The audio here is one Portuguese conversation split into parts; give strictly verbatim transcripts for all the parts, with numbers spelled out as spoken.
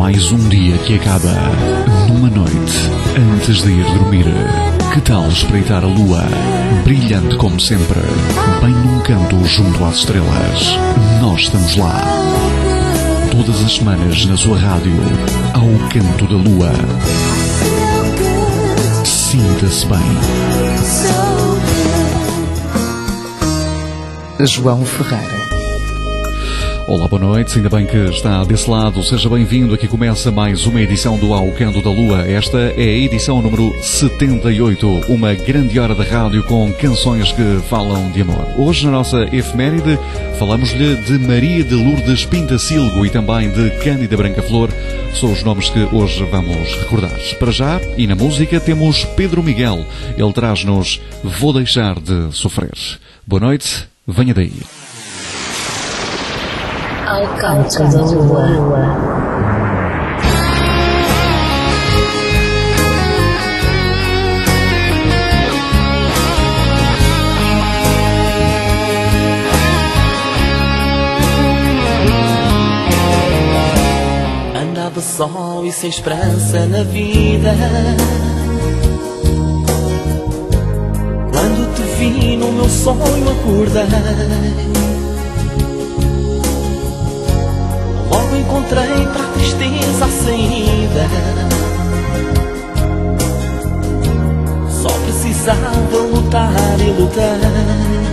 Mais um dia que acaba numa noite antes de ir dormir. Que tal espreitar a lua, brilhante como sempre, bem num canto junto às estrelas? Nós estamos lá. Todas as semanas na sua rádio, ao canto da lua. Sinta-se bem. João Ferreira. Olá, boa noite, ainda bem que está desse lado, seja bem-vindo, aqui começa mais uma edição do Ao Canto da Lua. Esta é a edição número setenta e oito, uma grande hora de rádio com canções que falam de amor. Hoje na nossa efeméride falamos-lhe de Maria de Lourdes Pintacilgo e também de Cândida Branca Flor, são os nomes que hoje vamos recordar. Para já, e na música, temos Pedro Miguel, ele traz-nos Vou Deixar de Sofrer. Boa noite, venha daí. Ao canto da lua. Andava só e sem esperança na vida, quando te vi no meu sonho acordei. Logo encontrei para a tristeza a saída, só precisava lutar e lutei.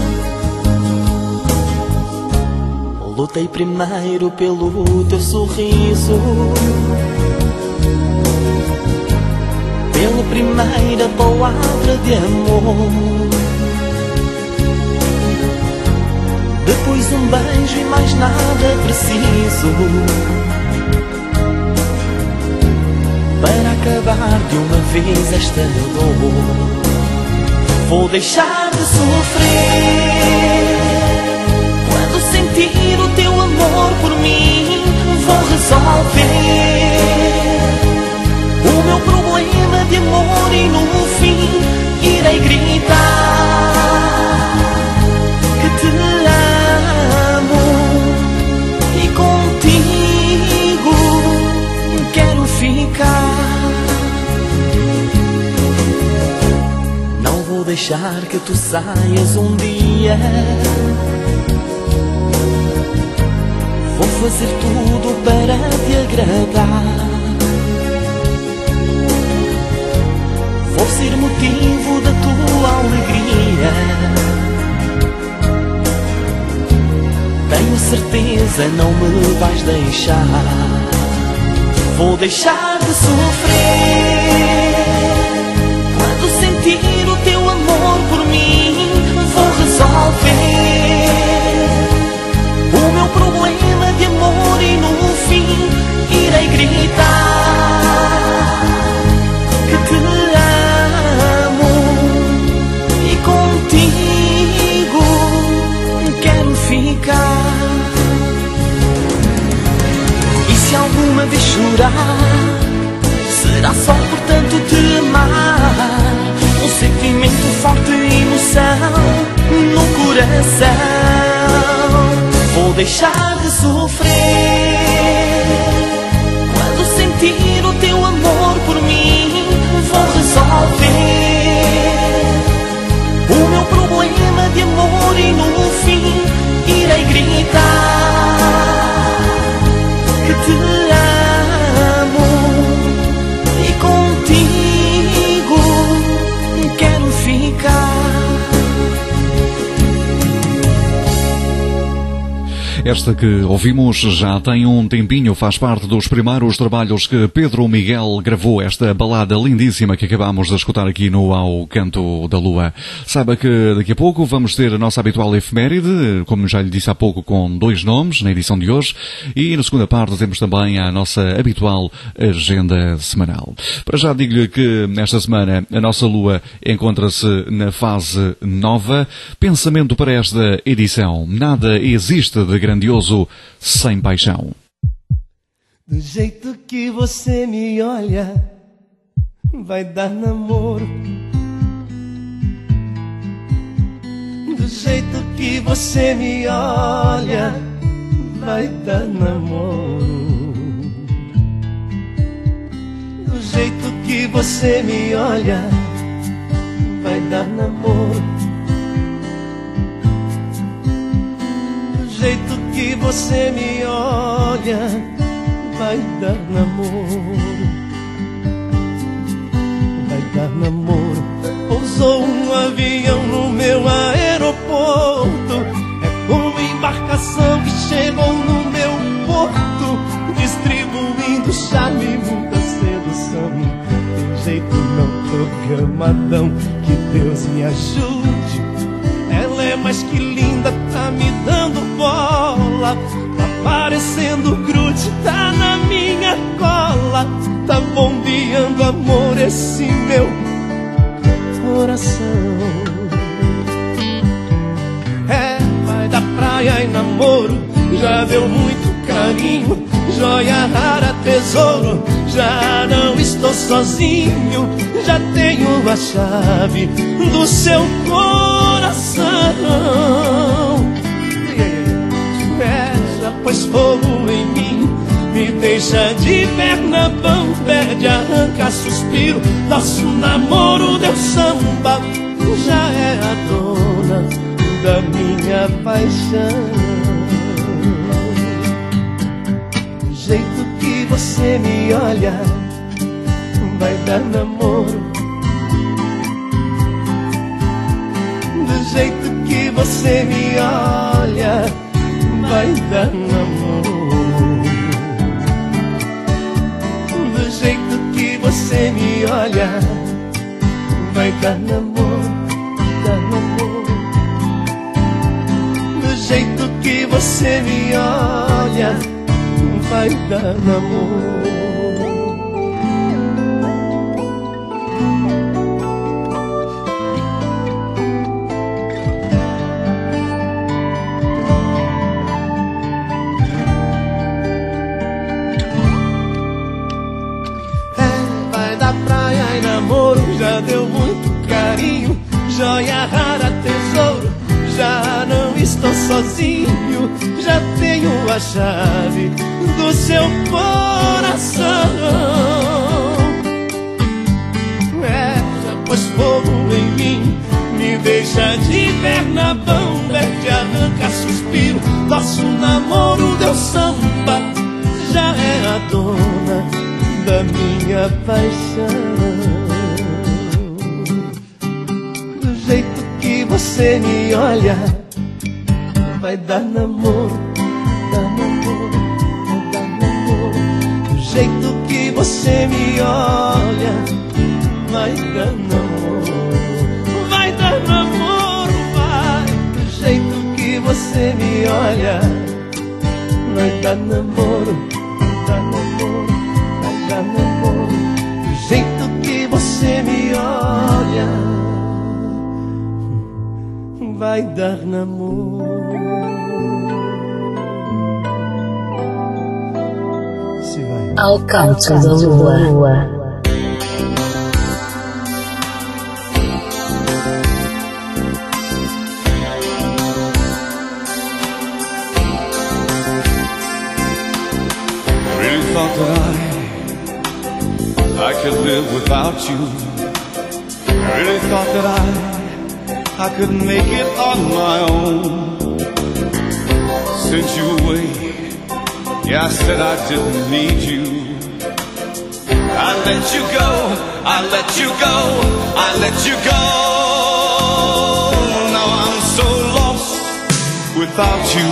Lutei primeiro pelo teu sorriso, pela primeira palavra de amor. Depois um beijo e mais nada preciso, para acabar de uma vez esta dor. Vou deixar de sofrer quando sentir o teu amor por mim. Vou resolver o meu problema de amor e no fim irei gritar que te amo e contigo quero ficar. Não vou deixar que tu saias um dia, vou fazer tudo para te agradar. Vou ser motivo da tua alegria, tenho certeza não me vais deixar. Vou deixar de sofrer quando sentir o teu amor por mim. Vou resolver o meu problema de amor e no fim irei gritar que te amo e contigo quero ficar. E se alguma vez chorar, será só por tanto te amar. Um sentimento forte e emoção no coração. Vou deixar de sofrer quando sentir o teu amor por mim. Vou resolver o meu problema de amor e no fim irei gritar que te amo e contigo quero ficar. Esta que ouvimos já tem um tempinho, faz parte dos primeiros trabalhos que Pedro Miguel gravou, esta balada lindíssima que acabamos de escutar aqui no Ao Canto da Lua. Saiba que daqui a pouco vamos ter a nossa habitual efeméride, como já lhe disse há pouco, com dois nomes na edição de hoje, e na segunda parte temos também a nossa habitual agenda semanal. Para já digo-lhe que nesta semana a nossa Lua encontra-se na fase nova. Pensamento para esta edição: nada existe de grandioso sem paixão. Do jeito que você me olha, vai dar namoro. Do jeito que você me olha, vai dar namoro. jeito que você me olha, vai dar namoro. Do jeito que você me olha, vai dar namoro. Vai dar namoro. Pousou um avião no meu aeroporto, é como embarcação que chegou no meu porto, distribuindo charme, muita sedução. De jeito não programadão, que Deus me ajude. Ela é mais que linda, tá me dando bola, tá parecendo grude, tá na minha cola, tá bombeando amor esse meu coração. É, vai da praia e namoro, já deu muito carinho, joia rara, tesouro, já não estou sozinho, já tenho a chave do seu coração. É, já pôs fogo em mim, me deixa de perna bamba, pede, arranca suspiro, nosso namoro deu samba, já é a dona da minha paixão. Do jeito que você me olha, vai dar namoro. Do jeito que você me olha, vai dar namoro. Do jeito que você me olha, vai dar namoro, dar namoro. Do jeito que você me olha, vai dar namoro. Já deu muito carinho, joia rara, tesouro, já não estou sozinho, já tenho a chave do seu coração. É, já pôs fogo em mim, me deixa de perna bamba, te arranca suspiro, nosso namoro deu samba, já é a dona da minha paixão. Do jeito que você me olha, vai dar namoro, dar namoro, vai dar namoro. Do jeito que você me olha, vai dar namoro, vai dar namoro, vai. Do jeito que você me olha, vai dar namoro, vai dar namoro, vai dar namoro. Do jeito que você me olha, vai dar namoro. Se vai. Ao canto da lua. Really thought that I, I could live without you. Really thought that I I could make it on my own. Sent you away, yeah, I said I didn't need you. I let you go, I let you go, I let you go. Now I'm so lost without you.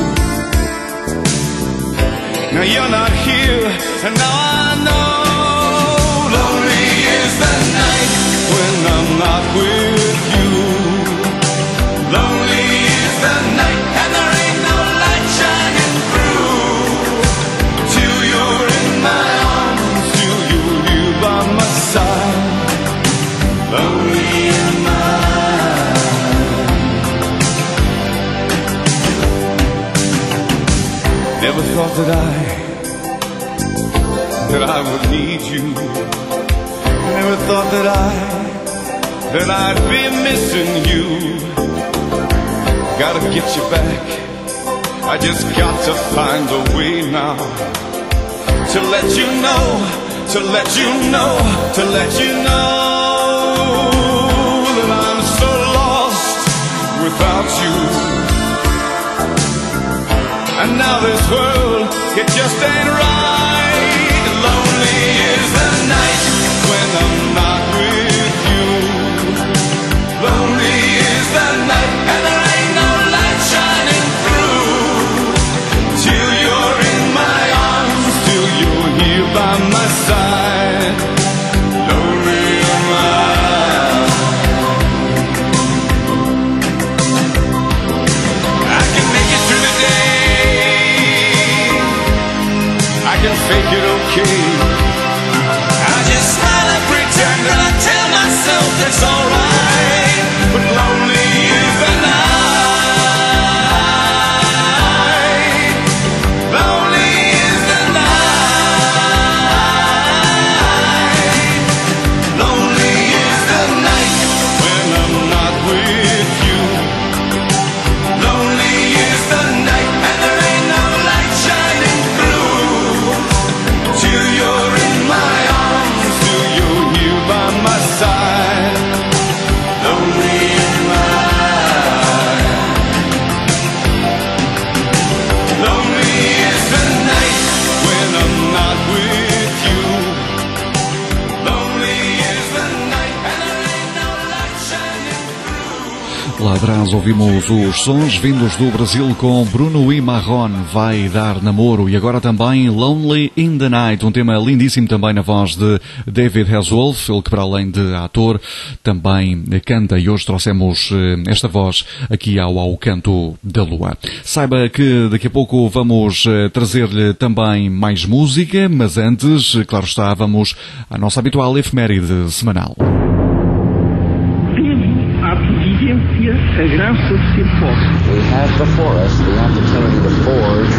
Now you're not here, and now I know. Lonely is the night when I'm not with you. Lonely is the night, and there ain't no light shining through. Till you're in my arms, till you're here by my side. Lonely in mine. Never thought that I, that I would need you. Never thought that I, that I'd be missing you. Gotta get you back, I just got to find a way now to let you know, to let you know, to let you know that I'm so lost without you. And now this world, it just ain't right. Lonely is the night when I'm not with you. Lonely is the night, and there ain't no light shining through till you're in my arms, till you're here by my side. Lonely am I. I can make it through the day, I can fake it okay. I just smile and pretend, and I tell myself it's alright. But lonely is the night. Lonely is the night. Lonely is the night when I'm not with you. Lonely is the night, and there ain't no light shining through till you're in my arms, till you're here by my side. Lonely am I. Lonely is the night when I'm not with you. Lonely is the night, and there ain't no light shining through. Lá atrás ouvimos os sons vindos do Brasil com Bruno e Marrone, Vai Dar Namoro, e agora também Lonely in the Night, um tema lindíssimo também na voz de David Hasselhoff, ele que para além de ator também canta, e hoje trouxemos eh, esta voz aqui ao, ao Canto da Lua. Saiba que daqui a pouco vamos eh, trazer-lhe também mais música, mas antes, claro está, vamos à nossa habitual efeméride semanal. Devo à providência a graça de ser pobre. We have before us the opportunity to forge.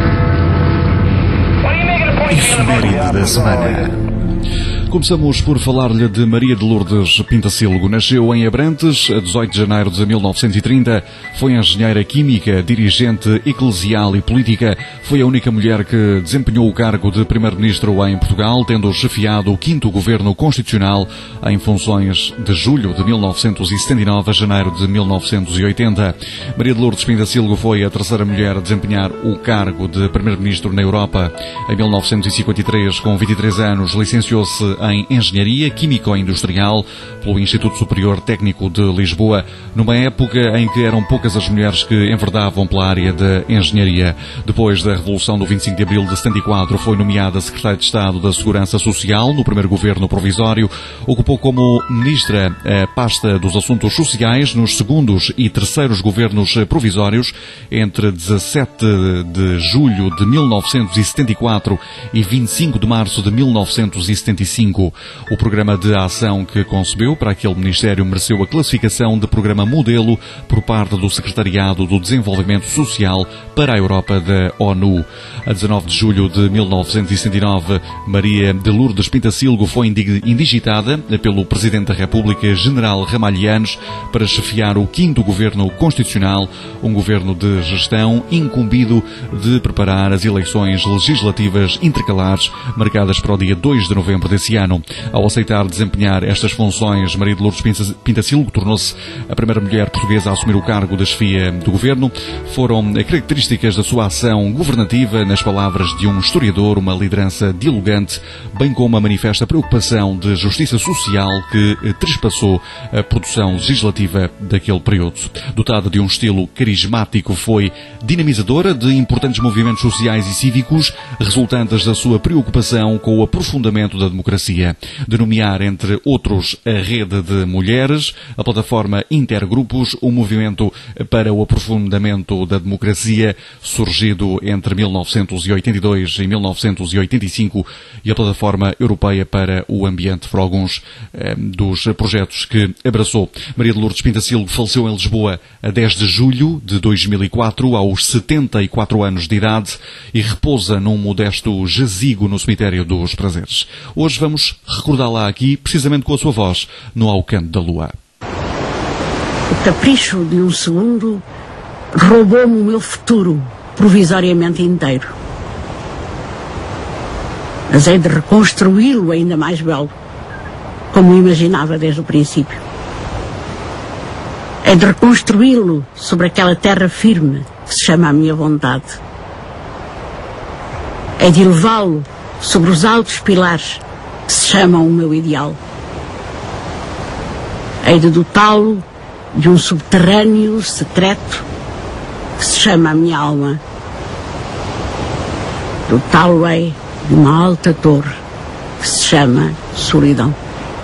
Efeméride da semana. Começamos por falar-lhe de Maria de Lourdes Pintacilgo. Nasceu em Abrantes, a dezoito de janeiro de mil novecentos e trinta. Foi engenheira química, dirigente eclesial e política. Foi a única mulher que desempenhou o cargo de primeiro-ministro em Portugal, tendo chefiado o quinto governo constitucional em funções de julho de mil novecentos e setenta e nove a janeiro de mil novecentos e oitenta. Maria de Lourdes Pintacilgo foi a terceira mulher a desempenhar o cargo de primeiro-ministro na Europa. Em mil novecentos e cinquenta e três, com vinte e três anos, licenciou-se em Engenharia Químico-Industrial pelo Instituto Superior Técnico de Lisboa, numa época em que eram poucas as mulheres que enverdavam pela área da engenharia. Depois da Revolução do vinte e cinco de abril de setenta e quatro, foi nomeada Secretária de Estado da Segurança Social no primeiro governo provisório. Ocupou como Ministra a pasta dos Assuntos Sociais nos segundos e terceiros governos provisórios entre dezassete de julho de mil novecentos e setenta e quatro e vinte e cinco de março de mil novecentos e setenta e cinco. O programa de ação que concebeu para aquele Ministério mereceu a classificação de programa modelo por parte do Secretariado do Desenvolvimento Social para a Europa da ONU. A dezanove de julho de mil novecentos e setenta e nove, Maria de Lourdes Pintacilgo foi indigitada pelo Presidente da República, General Ramalhianes, para chefiar o quinto Governo Constitucional, um governo de gestão incumbido de preparar as eleições legislativas intercalares marcadas para o dia dois de novembro desse ano. Ao aceitar desempenhar estas funções, Maria de Lourdes Pintacilgo tornou-se a primeira mulher portuguesa a assumir o cargo de chefia do governo. Foram características da sua ação governativa, nas palavras de um historiador, uma liderança dialogante, bem como a manifesta preocupação de justiça social que trespassou a produção legislativa daquele período. Dotada de um estilo carismático, foi dinamizadora de importantes movimentos sociais e cívicos, resultantes da sua preocupação com o aprofundamento da democracia. De nomear, entre outros, a Rede de Mulheres, a plataforma Intergrupos, o movimento para o aprofundamento da democracia, surgido entre mil novecentos e oitenta e dois e mil novecentos e oitenta e cinco, e a plataforma Europeia para o Ambiente, por alguns eh, dos projetos que abraçou. Maria de Lourdes Pintacilgo faleceu em Lisboa a dez de julho de dois mil e quatro, aos setenta e quatro anos de idade, e repousa num modesto jazigo no cemitério dos Prazeres. Hoje vamos recordá-la aqui, precisamente com a sua voz, no Ao Canto da Lua. O capricho de um segundo roubou-me o meu futuro, provisoriamente inteiro. mas hei de reconstruí-lo ainda mais belo, como imaginava desde o princípio. Hei de reconstruí-lo sobre aquela terra firme que se chama a minha vontade. Hei de elevá-lo sobre os altos pilares que se chamam o meu ideal. Hei de dotá-lo de um subterrâneo secreto que se chama a minha alma. Dotá-lo-ei de uma alta torre que se chama solidão.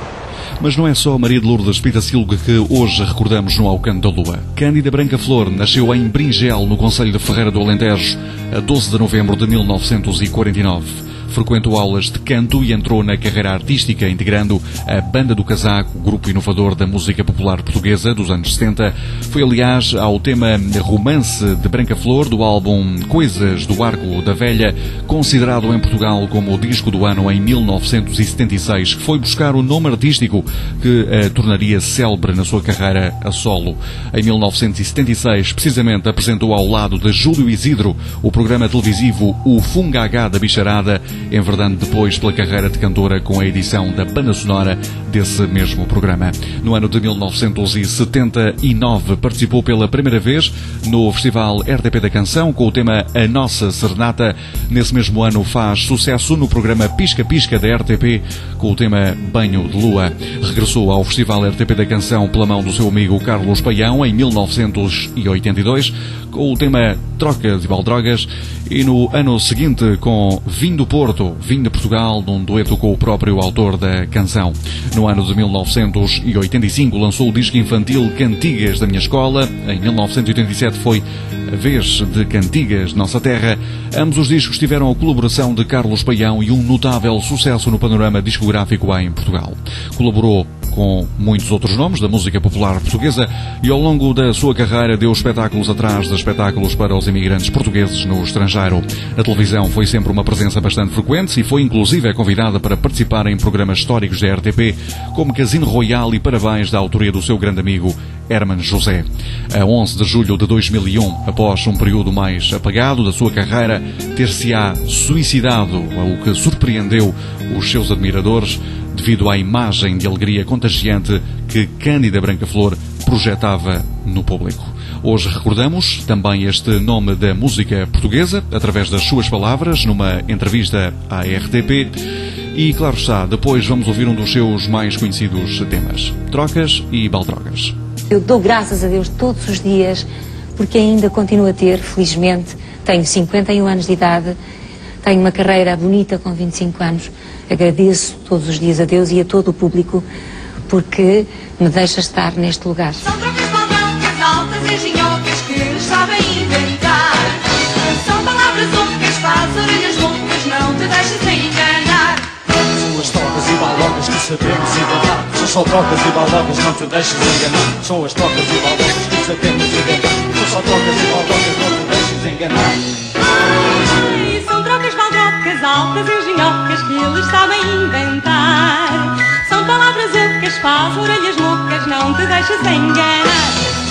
Mas não é só Maria de Lourdes Pitacilgo que hoje recordamos no Ao Canto da Lua. Cândida Branca Flor nasceu em Bringel, no concelho de Ferreira do Alentejo, a doze de novembro de mil novecentos e quarenta e nove. Frequentou aulas de canto e entrou na carreira artística, integrando a Banda do Casaco, grupo inovador da música popular portuguesa dos anos setenta. Foi, aliás, ao tema Romance de Branca Flor, do álbum Coisas do Arco da Velha, considerado em Portugal como o disco do ano em mil novecentos e setenta e seis, que foi buscar o nome artístico que a tornaria célebre na sua carreira a solo. Em mil novecentos e setenta e seis, precisamente, apresentou ao lado de Júlio Isidro o programa televisivo O Fungagá da Bicharada, enverdando depois pela carreira de cantora com a edição da banda sonora desse mesmo programa. No ano de mil novecentos e setenta e nove participou pela primeira vez no Festival R T P da Canção com o tema A Nossa Serenata. Nesse mesmo ano faz sucesso no programa Pisca Pisca da R T P com o tema Banho de Lua. Regressou ao Festival R T P da Canção pela mão do seu amigo Carlos Paião em mil novecentos e oitenta e dois com o tema Trocas e Baldrogas, e no ano seguinte com Vinho do Porto, Vinho de Portugal, num dueto com o próprio autor da canção. No ano de mil novecentos e oitenta e cinco lançou o disco infantil Cantigas da Minha Escola. Em mil novecentos e oitenta e sete foi a vez de Cantigas de Nossa Terra. Ambos os discos tiveram a colaboração de Carlos Paião e um notável sucesso no panorama discográfico em Portugal. Colaborou com muitos outros nomes da música popular portuguesa e ao longo da sua carreira deu espetáculos atrás de espetáculos para os imigrantes portugueses no estrangeiro. A televisão foi sempre uma presença bastante frequente e foi inclusive convidada para participar em programas históricos da R T P, como Casino Royal e Parabéns, da autoria do seu grande amigo Herman José. A onze de julho de dois mil e um, após um período mais apagado da sua carreira, ter-se-á suicidado, o que surpreendeu os seus admiradores devido à imagem de alegria contagiante que Cândida Branca Flor projetava no público. Hoje recordamos também este nome da música portuguesa através das suas palavras numa entrevista à R T P e, claro está, depois vamos ouvir um dos seus mais conhecidos temas, Trocas e Baldrogas. Eu dou graças a Deus todos os dias porque ainda continuo a ter, felizmente, tenho cinquenta e um anos de idade, tenho uma carreira bonita com vinte e cinco anos. Agradeço todos os dias a Deus e a todo o público porque me deixa estar neste lugar. São trocas baldrocas, altas engenhocas que nos sabem inventar. São palavras ocas, faz orelhas loucas, não te deixes enganar. São as trocas e baldrocas que sabemos inventar. São só trocas e baldrocas, não te deixes enganar. São as trocas e baldrocas que sabemos inventar. São só trocas e baldrocas, não te deixes enganar. Ai, são trocas baldrocas, altas engenhocas que eles sabem inventar. São palavras ocas, faz orelhas loucas, não te deixes enganar.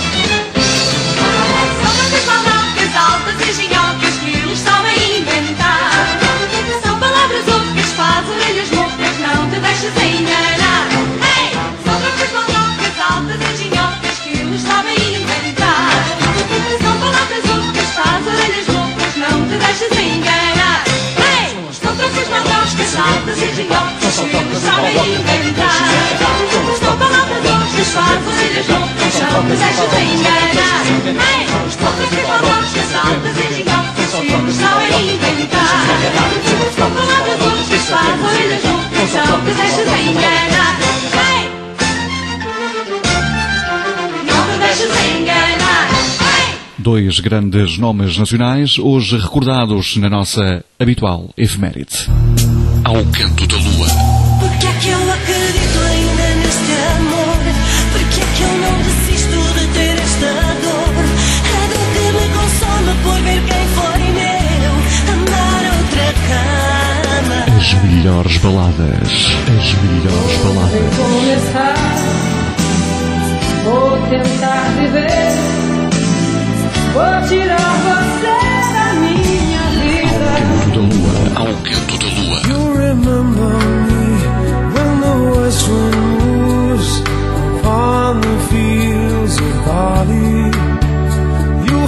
São trocas baldrocas, altas engenhocas que eles sabem inventar. São palavras ocas, faz orelhas loucas, não te deixes enganar. Ei! São trocas baldrocas, altas engenhocas que eles sabem inventar. São palavras ocas, faz orelhas loucas, não te deixes enganar. Ei! São trocas baldrocas, altas engenhocas que eles sabem inventar. São palavras ocas, faz orelhas loucas, não te deixes enganar. Ei! São trocas baldrocas, altas engenhocas que eles sabem inventar. São palavras ocas, faz orelhas loucas, não te deixes enganar. Ei! Não te deixes enganar. Dois grandes nomes nacionais, hoje recordados na nossa habitual efeméride. Ao Canto da Lua. Porque é que eu acredito ainda neste amor? Porque é que eu não desisto de ter esta dor? A dor que me consome por ver quem foi meu amar outra cama. As melhores baladas. As melhores baladas. Vou começar, vou tentar viver, vou tirar você da minha vida. Ao Canto da Lua. Ao Canto da Lua.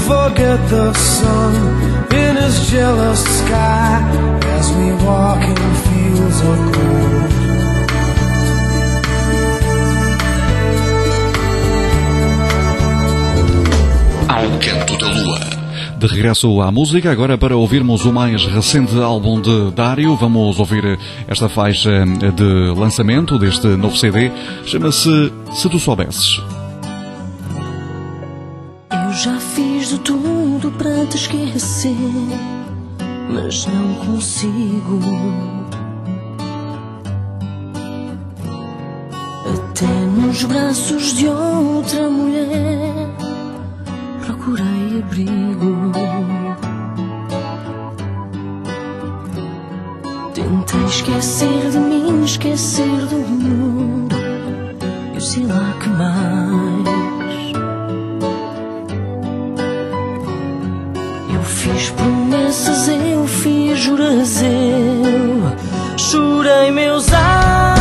forget the sun in his jealous sky as we walk in fields of gold. Ao Canto da Lua. De regresso à música, agora para ouvirmos o mais recente álbum de Dário, vamos ouvir esta faixa de lançamento deste novo C D, chama-se Se Tu Soubesses. Eu já fiz de tudo para te esquecer, mas não consigo. Até nos braços de outra mulher procurei abrigo. Tentei esquecer de mim, esquecer do mundo, e sei lá que mais. Eu fiz promessas, eu fiz juras, eu chorei meus ais.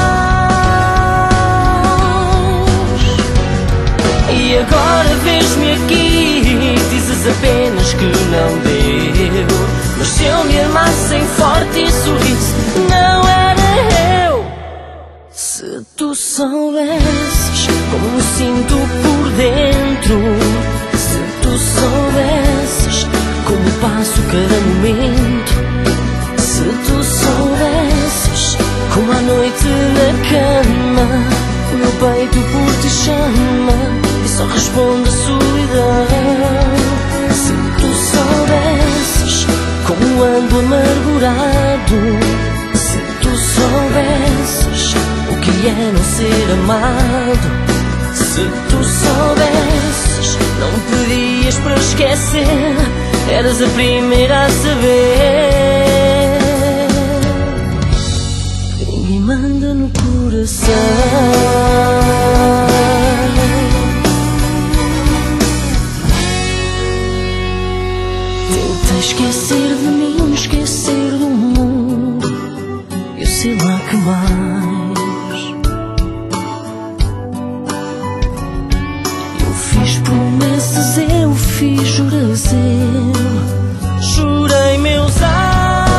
E agora vês-me aqui, dizes apenas que não deu. Mas se eu me amasse forte e sorrisse, não era eu. Se tu soubesses como me sinto por dentro, se tu soubesses como passo cada momento, se tu soubesses como à noite na cama o meu peito por ti chama e só responde a solidão. Se tu soubesses como ando amargurado, se tu soubesses o que é não ser amado, se tu soubesses não pedias para esquecer, eras a primeira a saber. Ninguém manda no coração. Tenta esquecer de mim, esquecer do mundo, eu sei lá que mais. Eu fiz promessas, eu fiz juras, eu jurei meus ais.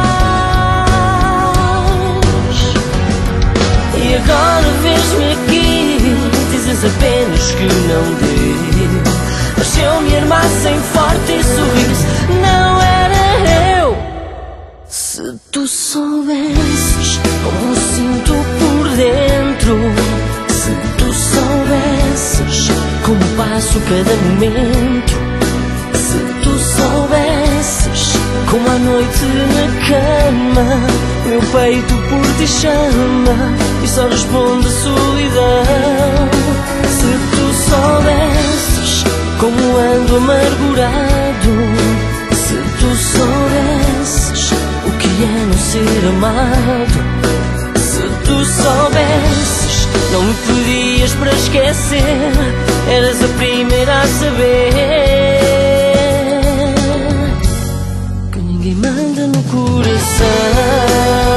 E agora vês-me aqui, dizes apenas que não deu. Mas se eu me armasse em forte e sorrisse, não era eu. Se tu soubesses como me sinto por dentro, se tu soubesses como passo cada momento, se tu soubesses como à noite na cama meu peito por ti chama e só responde solidão. Se tu soubesses como ando amargurado, se tu soubesses o que é não ser amado, se tu soubesses não me pedias para esquecer, eras a primeira a saber que ninguém manda no coração.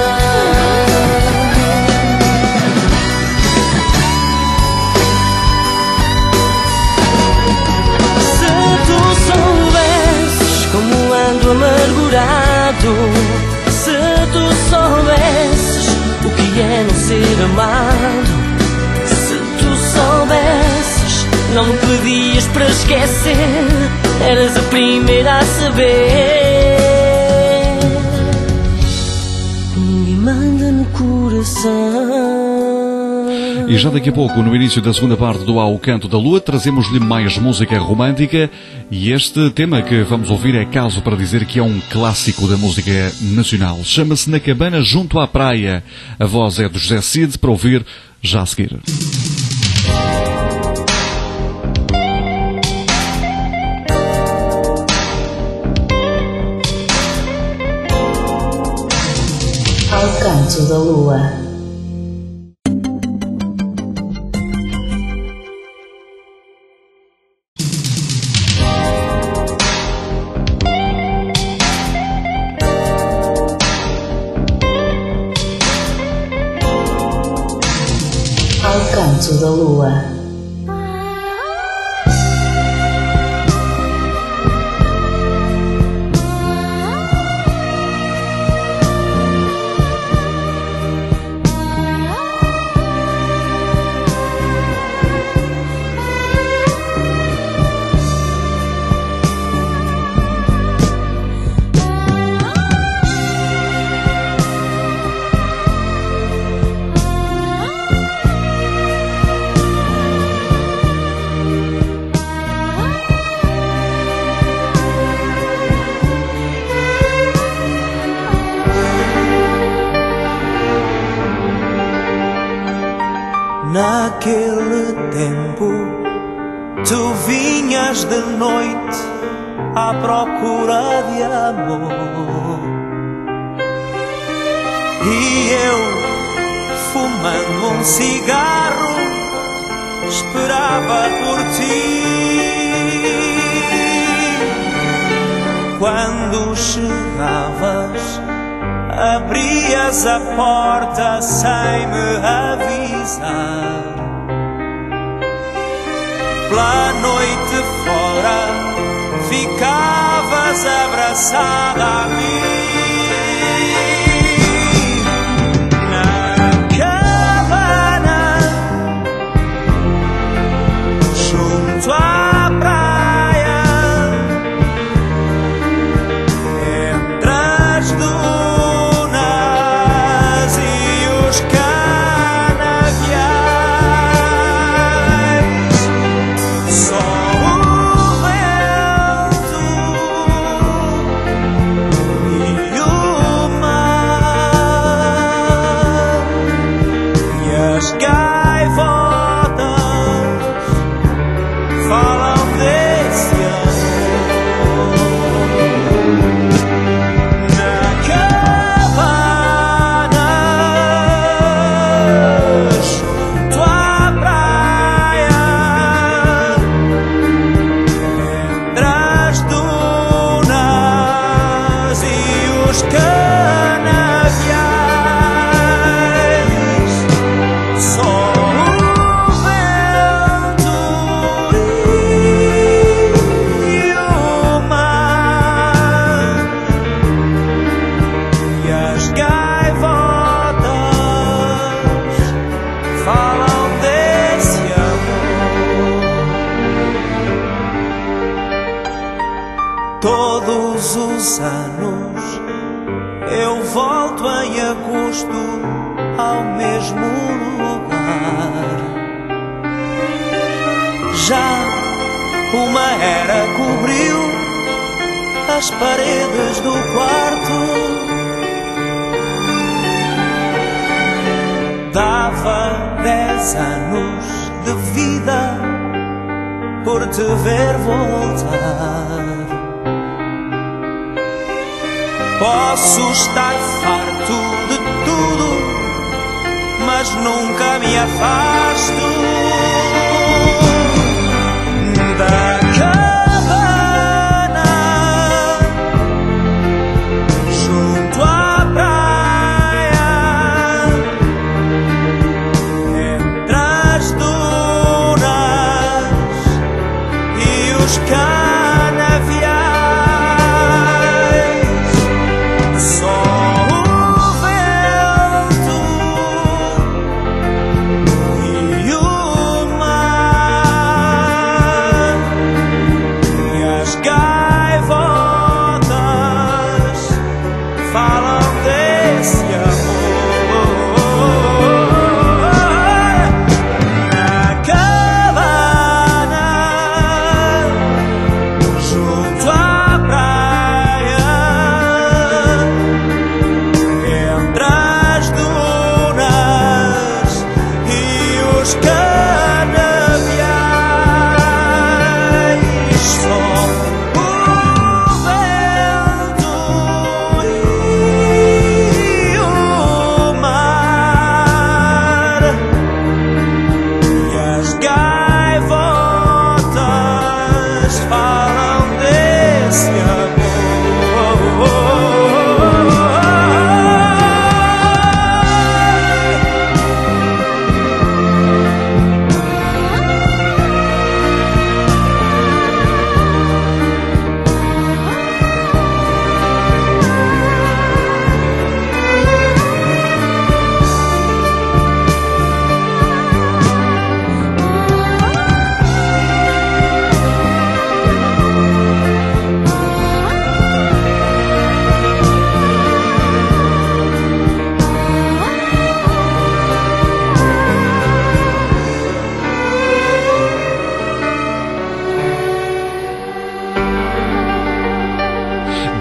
Amargurado, se tu soubesses o que é não ser amado, se tu soubesses não me pedias para esquecer, eras a primeira a saber. Ninguém manda no coração. E já daqui a pouco, no início da segunda parte do Ao Canto da Lua, trazemos-lhe mais música romântica e este tema que vamos ouvir é caso para dizer que é um clássico da música nacional. Chama-se Na Cabana Junto à Praia. A voz é do José Cid, para ouvir já a seguir. Ao Canto da Lua. Da Lua. naquele tempo tu vinhas de noite à procura de amor e eu, fumando um cigarro, esperava por ti. Quando chegavas, abrias a porta sem me avisar. Pela noite fora, ficavas abraçada a mim. Na cabana, junto à praia, entre as dunas e os canaviais, só o vento e o mar e as gaivotas falam desse amor. Na cabana, junto à praia, entre as dunas e os canaviais, só o vento e o mar e as gaivotas falam desse amor. Todos os anos eu volto em agosto ao mesmo lugar. Já uma era cobriu as paredes do quarto. Dava dez anos de vida por te ver voltar. Posso estar farto de tudo, mas nunca me afasto da cabana, junto à praia, entre as dunas e os canaviais, só o vento e o mar e as gaivotas falam desse amor. Na cabana, junto à praia, entre as dunas e os canaviais, só o vento e o mar e as gaivotas falam desse amor.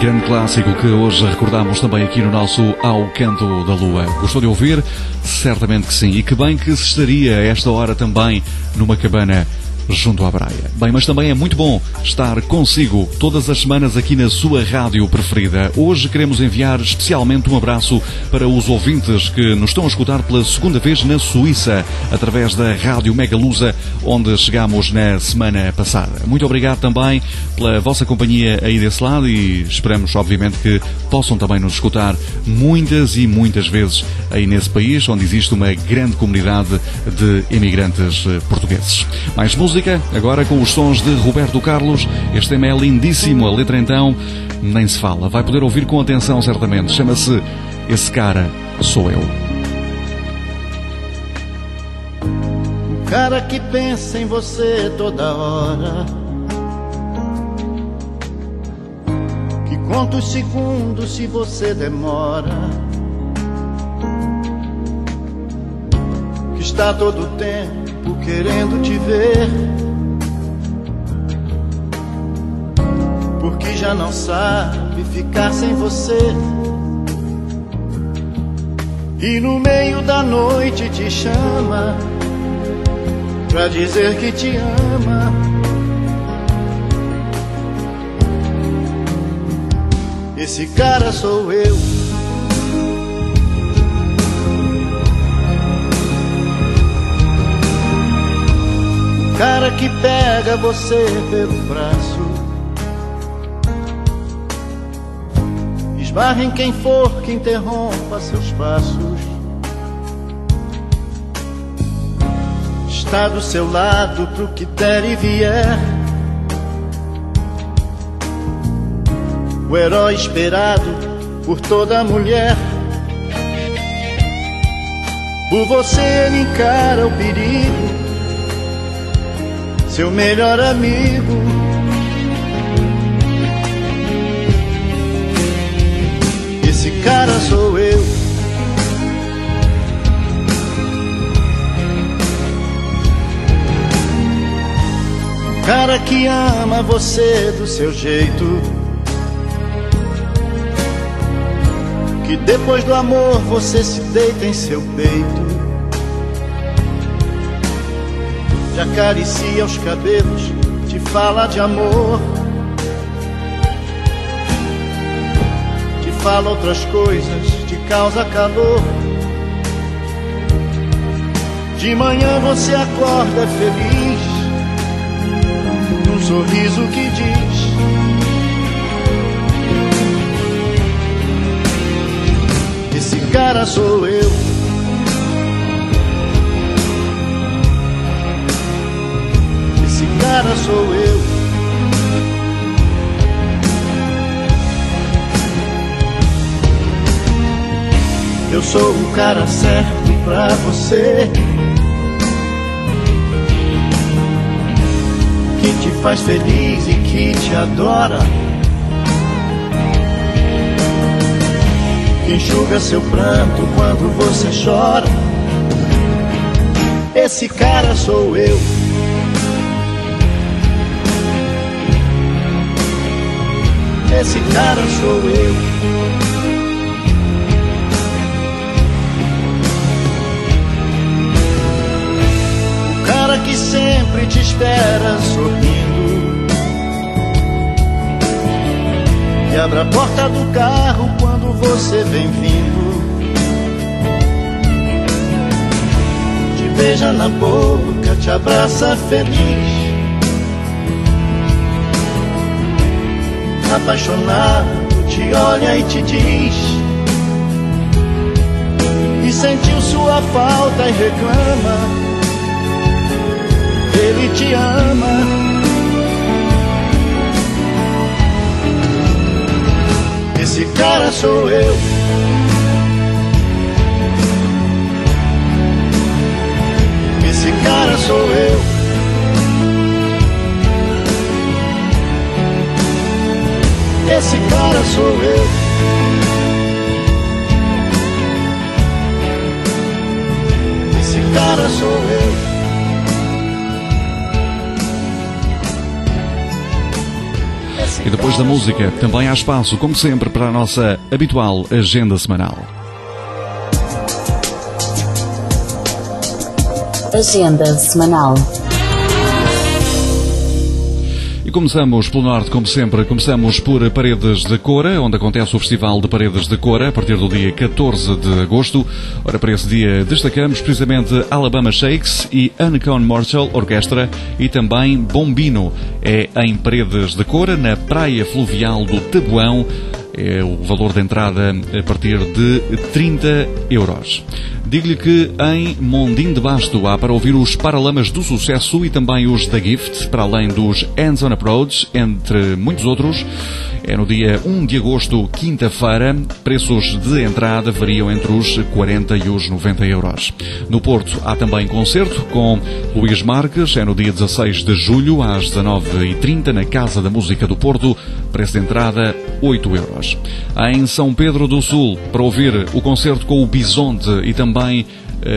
grande clássico que hoje recordamos também aqui no nosso Ao Canto da Lua. Gostou de ouvir? Certamente que sim. E que bem que se estaria a esta hora também numa cabana junto à praia. Bem, mas também é muito bom estar consigo todas as semanas aqui na sua rádio preferida. Hoje queremos enviar especialmente um abraço para os ouvintes que nos estão a escutar pela segunda vez na Suíça, através da Rádio Megalusa, onde chegámos na semana passada. Muito obrigado também pela vossa companhia aí desse lado e esperamos, obviamente, que possam também nos escutar muitas e muitas vezes aí nesse país, onde existe uma grande comunidade de imigrantes portugueses. Mais música. Música, agora com os sons de Roberto Carlos. Este tema é lindíssimo, a letra então nem se fala. Vai poder ouvir com atenção certamente. Chama-se Esse Cara Sou Eu. O cara que pensa em você toda hora, que conta os segundos se você demora, que está todo o tempo querendo te ver, porque já não sabe ficar sem você, e no meio da noite te chama pra dizer que te ama. Esse cara sou eu. Cara que pega você pelo braço, esbarra em quem for que interrompa seus passos, está do seu lado pro que der e vier, o herói esperado por toda mulher. Por você ele encara o perigo, seu melhor amigo. Esse cara sou eu. Cara que ama você do seu jeito, que depois do amor você se deita em seu peito, te acaricia os cabelos, te fala de amor, te fala outras coisas, te causa calor. De manhã você acorda feliz, num sorriso que diz: esse cara sou eu. Cara sou eu. Eu sou o cara certo pra você, que te faz feliz e que te adora, que enxuga seu pranto quando você chora. Esse cara sou eu. Esse cara sou eu. O cara que sempre te espera sorrindo, que abre a porta do carro quando você vem vindo, te beija na boca, te abraça feliz, apaixonado, te olha e te diz, e sentiu sua falta e reclama, ele te ama. Esse cara sou eu. Esse cara sou eu. Esse cara sou eu. Esse cara sou eu. E depois da música, também há espaço, como sempre, para a nossa habitual agenda semanal. Agenda semanal. E começamos pelo norte, como sempre, começamos por Paredes de Cora, onde acontece o Festival de Paredes de Cora, a partir do dia catorze de agosto. Ora, para esse dia destacamos precisamente Alabama Shakes e Uncon Marshall Orquestra e também Bombino. É em Paredes de Cora, na praia fluvial do Tabuão. É o valor de entrada a partir de trinta euros. Digo-lhe que em Mondim de Basto há para ouvir os Paralamas do Sucesso e também os The Gift, para além dos Hands on Approach, entre muitos outros. É no dia um de agosto, quinta-feira. Preços de entrada variam entre os quarenta e os noventa euros. No Porto há também concerto com Luís Marques. É no dia dezasseis de julho, às dezanove e trinta, na Casa da Música do Porto. Preço de entrada, oito euros. Em São Pedro do Sul, para ouvir o concerto com o Bisonte e também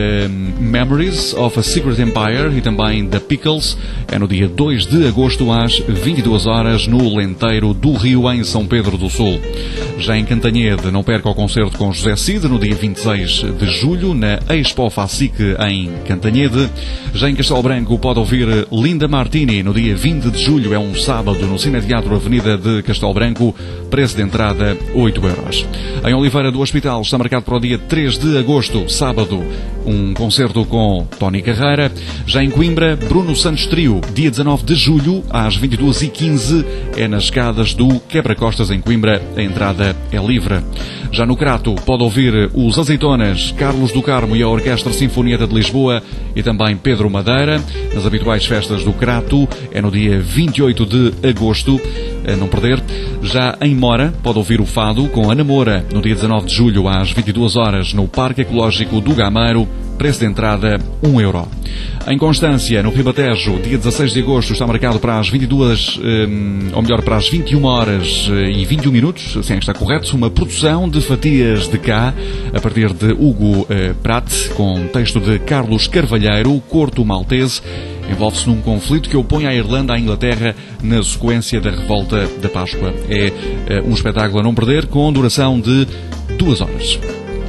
Um, Memories of a Secret Empire e também The Pickles, é no dia dois de agosto às vinte e duas horas no Lenteiro do Rio, em São Pedro do Sul. Já em Cantanhede, não perca o concerto com José Cid no dia vinte e seis de julho na Expo Facic em Cantanhede. Já em Castelo Branco pode ouvir Linda Martini no dia vinte de julho, é um sábado, no Cineteatro Avenida de Castelo Branco, preço de entrada oito euros. Em Oliveira do Hospital está marcado para o dia três de agosto, sábado, um concerto com Tony Carreira. Já em Coimbra, Bruno Santos Trio, dia dezanove de julho, às vinte e duas e quinze, é nas escadas do Quebra-Costas em Coimbra, a entrada é livre. Já no Crato, pode ouvir os Azeitonas, Carlos do Carmo e a Orquestra Sinfonieta de Lisboa e também Pedro Madeira, nas habituais festas do Crato, é no dia vinte e oito de agosto, a não perder. Já em Mora, pode ouvir o Fado com Ana Moura, no dia dezanove de julho, às vinte e duas horas, no Parque Ecológico do Gameiro, preço de entrada um euro. Em Constância, no Ribatejo, dia dezasseis de agosto, está marcado para as vinte e duas, ou melhor, para as vinte e uma horas e vinte e um minutos, se está correto, uma produção de fatias de cá, a partir de Hugo Prat, com texto de Carlos Carvalheiro, Corto Maltese. Envolve-se num conflito que opõe a Irlanda à Inglaterra na sequência da Revolta da Páscoa. É um espetáculo a não perder, com duração de duas horas.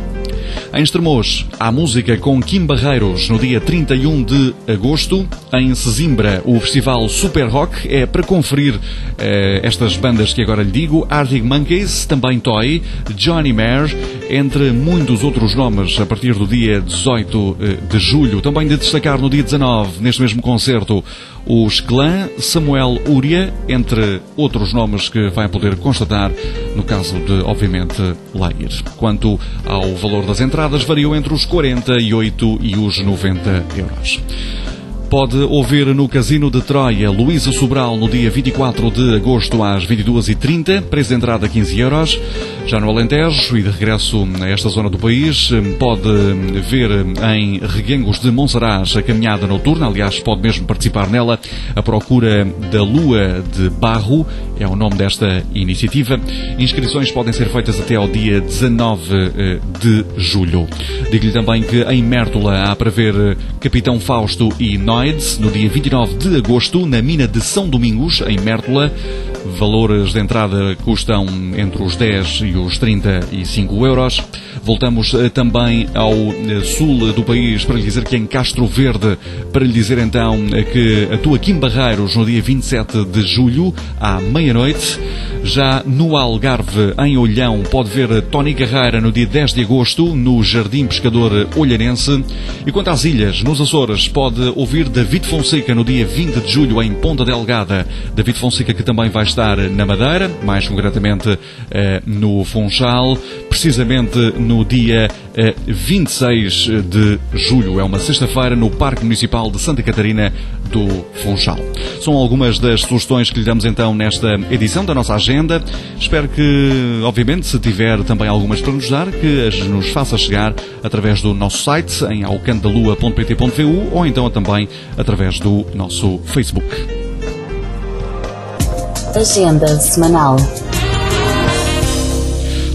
Em Estremoz, há música com Kim Barreiros no dia trinta e um de agosto. Em Sesimbra, o festival Super Rock é para conferir eh, estas bandas que agora lhe digo: Arctic Monkeys, também Toy, Johnny Marr, entre muitos outros nomes, a partir do dia dezoito de julho. Também de destacar no dia dezanove, neste mesmo concerto, os Clã, Samuel Uria, entre outros nomes que vai poder constatar no caso de, obviamente, lá ir. Quanto ao valor das entradas, variou entre os quarenta e oito e os noventa euros. Pode ouvir no Casino de Troia Luísa Sobral no dia vinte e quatro de agosto às vinte e duas e trinta, preço de entrada quinze euros. Já no Alentejo e de regresso a esta zona do país, pode ver em Reguengos de Monsaraz a caminhada noturna, aliás pode mesmo participar nela, a procura da Lua de Barro, é o nome desta iniciativa. Inscrições podem ser feitas até ao dia dezanove de julho. Digo-lhe também que em Mértola há para ver Capitão Fausto e Noides no dia vinte e nove de agosto, na mina de São Domingos, em Mértola. Valores de entrada custam entre os dez e os trinta e cinco euros. Voltamos também ao sul do país para lhe dizer que em Castro Verde, para lhe dizer então que atua Kim Barreiros no dia vinte e sete de julho, à meia-noite. Já no Algarve, em Olhão, pode ver Tony Carreira no dia dez de agosto, no Jardim Pescador Olhanense. E quanto às ilhas, nos Açores, pode ouvir David Fonseca no dia vinte de julho, em Ponta Delgada. David Fonseca que também vai estar na Madeira, mais concretamente eh, no Funchal, precisamente no dia eh, vinte e seis de julho. É uma sexta-feira no Parque Municipal de Santa Catarina do Funchal. São algumas das sugestões que lhe damos então nesta edição da nossa agenda. Espero que, obviamente, se tiver também algumas para nos dar, que as nos faça chegar através do nosso site em alcantodalua ponto pt ponto vu ou então também através do nosso Facebook. Agenda semanal.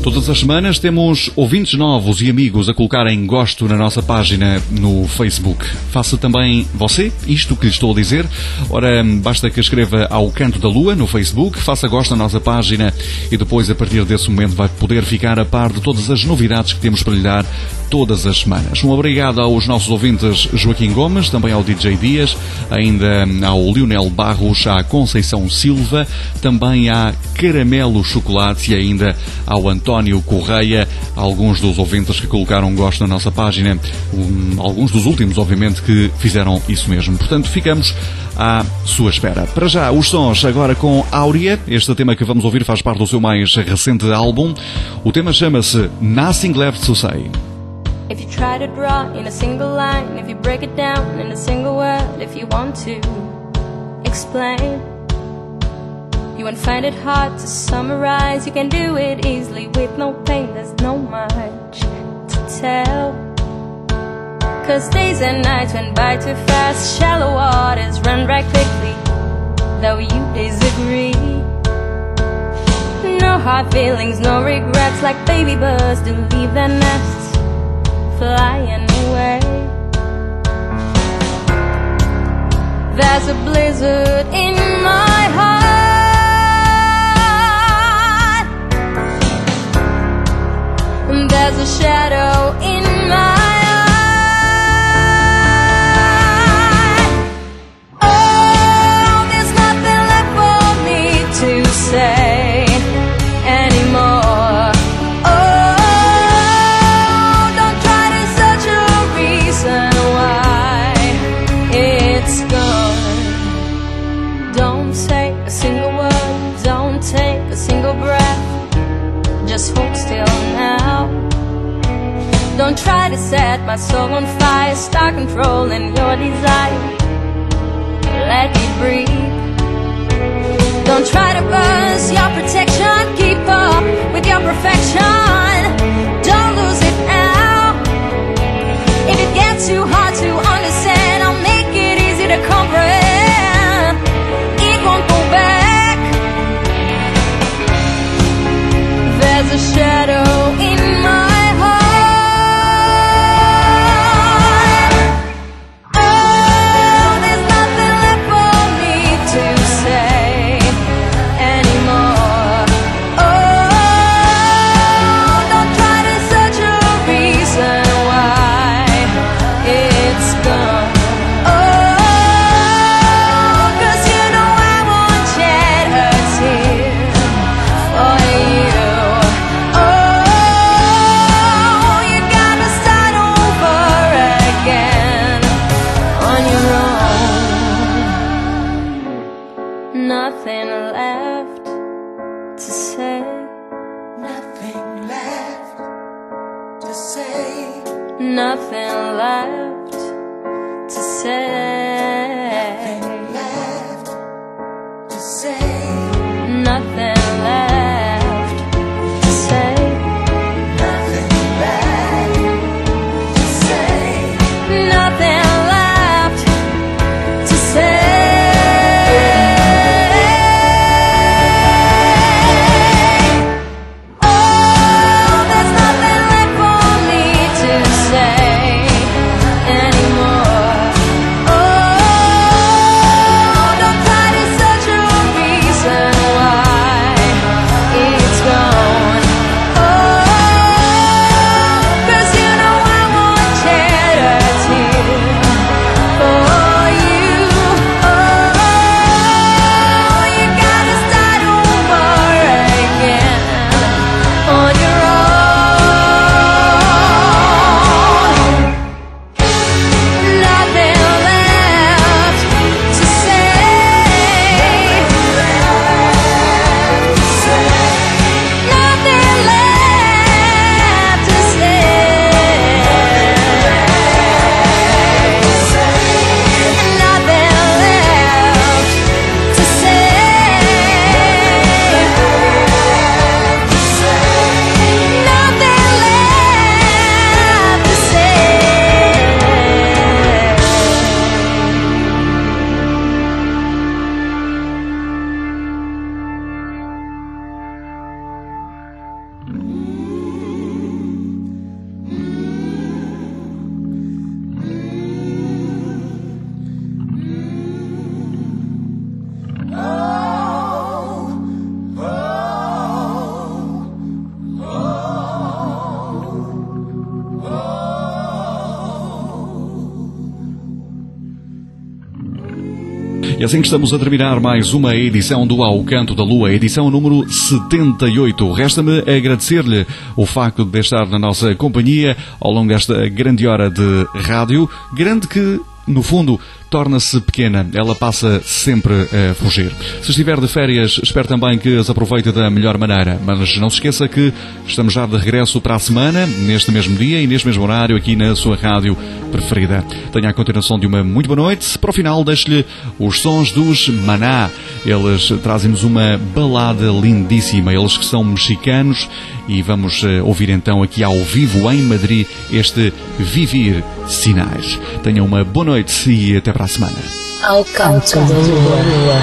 Todas as semanas temos ouvintes novos e amigos a colocarem gosto na nossa página no Facebook. Faça também você isto que lhe estou a dizer. Ora, basta que escreva ao Canto da Lua no Facebook, faça gosto na nossa página e depois, a partir desse momento, vai poder ficar a par de todas as novidades que temos para lhe dar todas as semanas. Um obrigado aos nossos ouvintes Joaquim Gomes, também ao D J Dias, ainda ao Lionel Barros, à Conceição Silva, também à Caramelo Chocolate e ainda ao António Correia, alguns dos ouvintes que colocaram gosto na nossa página, um, alguns dos últimos, obviamente, que fizeram isso mesmo. Portanto, ficamos à sua espera. Para já, os sons agora com Áurea. Este tema que vamos ouvir faz parte do seu mais recente álbum. O tema chama-se Nothing Left to Say. If you try to draw in a single line, if you break it down in a single word, if you want to explain, you won't find it hard to summarize. You can do it easily with no pain. There's no much to tell, 'cause days and nights went by too fast. Shallow waters run right quickly, though you disagree. No hard feelings, no regrets, like baby birds do leave their nests flying away. There's a blizzard in my heart, and there's a shadow in my eye. Oh, there's nothing left for me to say anymore. Just hold still now. Don't try to set my soul on fire. Start controlling your desire. Let me breathe. Don't try to burst your protection. Keep up with your perfection. Don't lose it now. If it gets too hard to understand, I'll make it easy to comprehend. It won't go back. There's a shadow in my heart. Oh, there's nothing left for me to say anymore. Oh, don't try to search a reason why it's gone. Oh, 'cause you know I won't shed a tear for you. Nothing left to say. Nothing left to say. Nothing left to say. Nothing left to say. Nothing left to say. Nothing left to say. Nothing left to say. E assim que estamos a terminar mais uma edição do Ao Canto da Lua, edição número setenta e oito. Resta-me agradecer-lhe o facto de estar na nossa companhia ao longo desta grande hora de rádio, grande que, no fundo, torna-se pequena. Ela passa sempre a fugir. Se estiver de férias, espero também que as aproveite da melhor maneira. Mas não se esqueça que estamos já de regresso para a semana, neste mesmo dia e neste mesmo horário, aqui na sua rádio preferida. Tenha a continuação de uma muito boa noite. Para o final, deixo-lhe os sons dos Maná. Eles trazem-nos uma balada lindíssima. Eles que são mexicanos. E vamos ouvir então aqui ao vivo em Madrid este Vivir Sinais. Tenham uma boa noite e até para a semana. Ao Canto da Lua.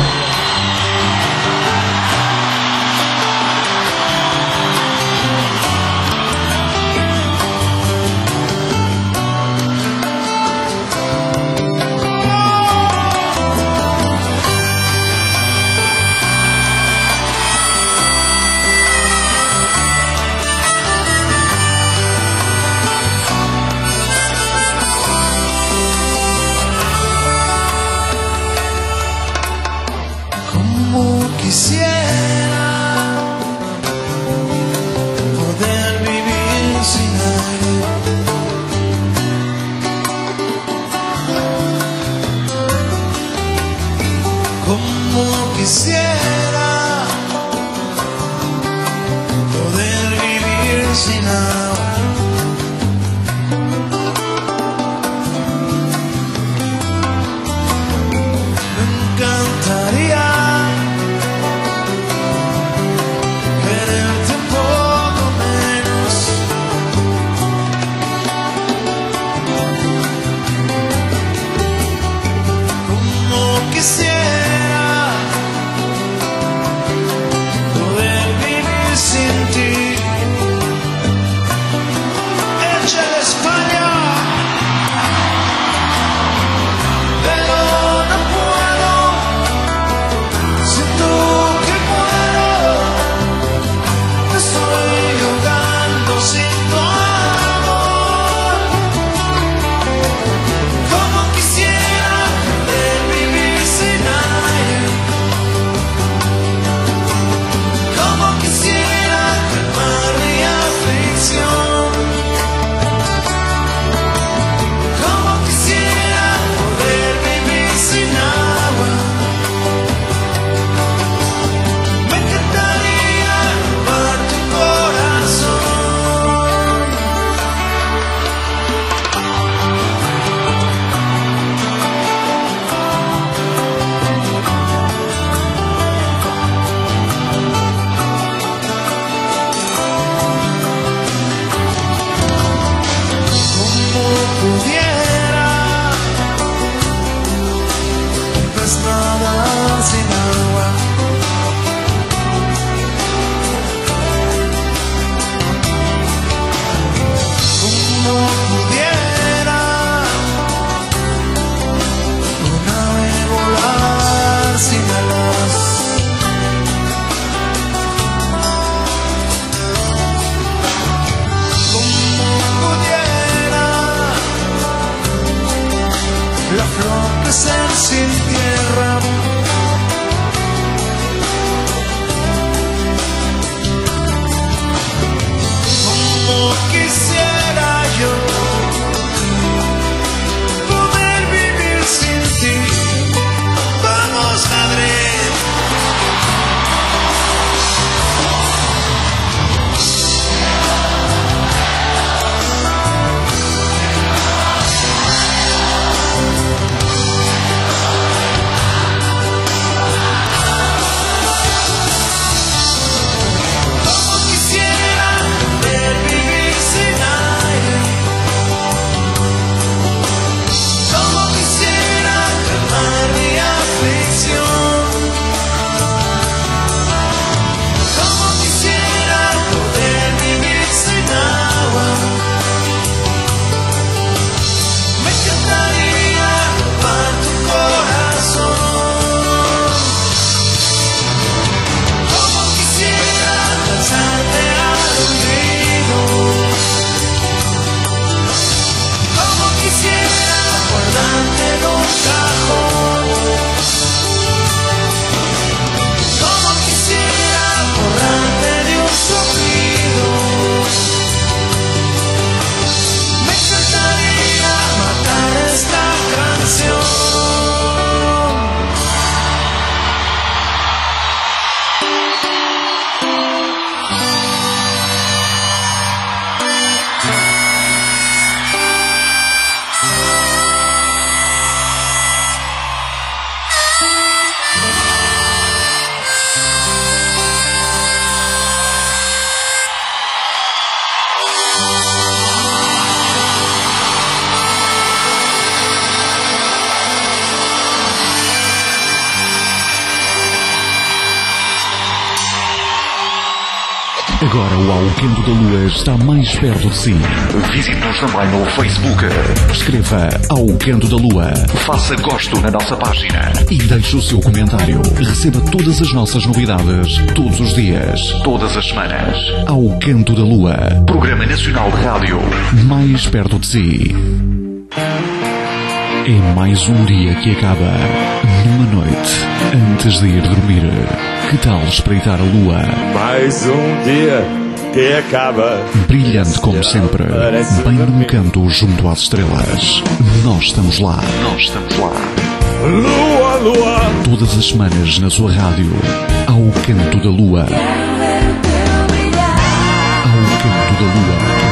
Poder vivir sin ti. Agora o Ao Canto da Lua está mais perto de si. Visite-nos também no Facebook. Escreva Ao Canto da Lua. Faça gosto na nossa página. E deixe o seu comentário. Receba todas as nossas novidades, todos os dias, todas as semanas. Ao Canto da Lua. Programa Nacional de Rádio. Mais perto de si. É mais um dia que acaba. Numa noite, antes de ir dormir. Que tal espreitar a lua? Mais um dia que acaba. Brilhante como sempre. Bem num canto junto às estrelas. Nós estamos lá. Nós estamos lá. Lua, lua. Todas as semanas na sua rádio. Ao Canto da Lua. Ao Canto da Lua.